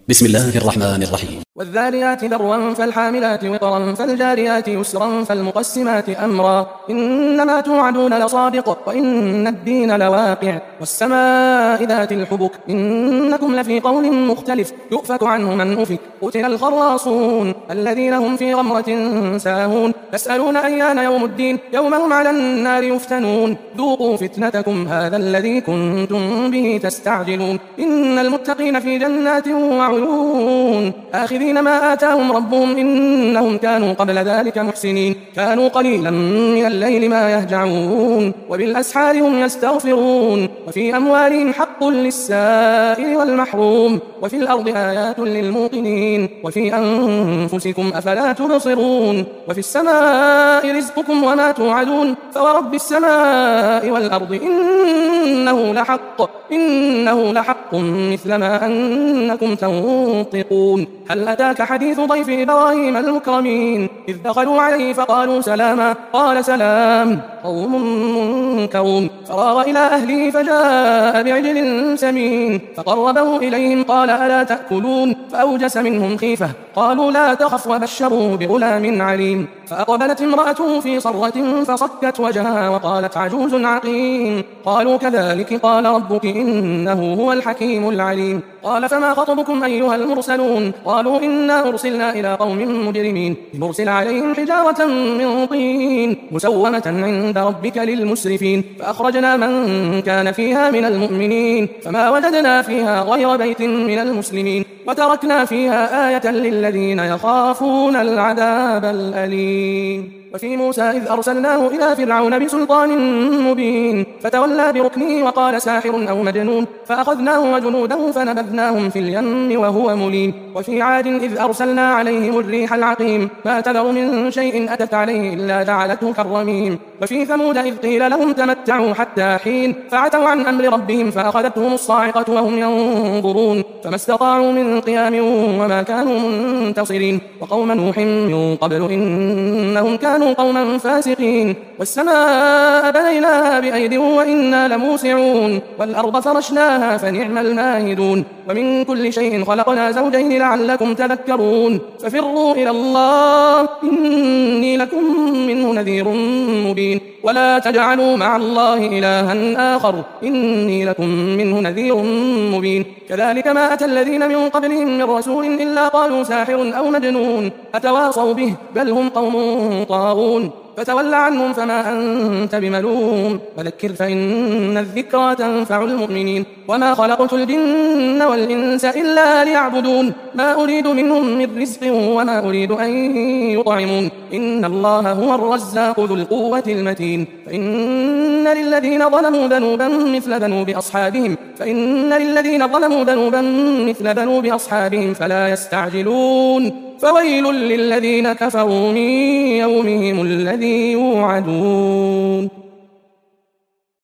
بسم الله الرحمن الرحيم. والذاريات ذروا فالحاملات وقرا فالجاريات يسرا فالمقسمات أمرا إنما توعدون لصادق وإن الدين لواقع والسماء ذات الحبك إنكم لفي قول مختلف يؤفك عنه من أفك قتل الخراصون الذين هم في غمرة ساهون يسألون أيان يوم الدين يوم هم على النار يفتنون ذوقوا فتنتكم هذا الذي كنتم به تستعجلون إن المتقين في جنات وعيون آخذين ما آتاهم ربهم إنهم كانوا قبل ذلك محسنين كانوا قليلا من الليل ما يهجعون وبالأسحار هم يستغفرون وفي أموالهم حق للسائل والمحروم وفي الأرض آيات للموقنين وفي أنفسكم أفلا تبصرون وفي السماء رزقكم وما توعدون فورب السماء والأرض إنه لحق مثل ما أنكم تنطقون هل أتاك حديث ضيف إبراهيم المكرمين إذ دخلوا عليه فقالوا سلاما قال سلام قوم منكرون فراغ إلى أهله فجاء بعجل سمين فقربه إليهم قال ألا تأكلون فأوجس منهم خيفة قالوا لا تخف وبشروه بغلام عليم فأقبلت امرأته في صرة فصكت وجهها وقالت عجوز عقيم قالوا كذلك قال ربك إنه هو الحكيم العليم قال فما خطبكم أيها المرسلون قالوا إنا أرسلنا إلى قوم مجرمين لنرسل عليهم حجارة من طين مسومة عند ربك للمسرفين فأخرجنا من كان فيها من المؤمنين فما وجدنا فيها غير بيت من المسلمين وتركنا فيها آية للذين يخافون العذاب الأليم وفي موسى إذ أرسلناه إلى فرعون بسلطان مبين فتولى بركنه وقال ساحر أو مجنون فأخذناه وجنوده فنبذناهم في اليم وهو مليم وفي عاد إذ أرسلنا عليهم الريح العقيم ما تذر من شيء أتت عليه إلا جعلته كالرميم وفي ثمود إذ قيل لهم تمتعوا حتى حين فعتوا عن أمر ربهم فأخذتهم الصاعقة وهم ينظرون فما استطاعوا من قيام وما كانوا منتصرين وقوم نوح من قبل إنهم كانوا قوما فاسقين والسماء بنيناها بأيد وإنا لموسعون والأرض فرشناها فنعم الماهدون ومن كل شيء خلقنا زوجين لعلكم تذكرون ففروا إلى الله إني لكم منه نذير مبين ولا تجعلوا مع الله إلها آخر إني لكم منه نذير مبين كذلك ما أتى الذين من قبلهم من رسول إلا قالوا ساحر أو مجنون أتواصوا به بل هم قوم طاغون فتول عنهم فما أنت بملوم وذكر فإن الذكرى تنفع المؤمنين وما خلقت الجن والإنس إلا ليعبدون ما أريد منهم من رزق وما أريد أن يطعمون إن الله هو الرزاق ذو القوة المتين فإن للذين ظلموا ذنوبا مثل ذنوب أصحابهم فلا يستعجلون فويل للذين كفروا من يومهم الذي يوعدون.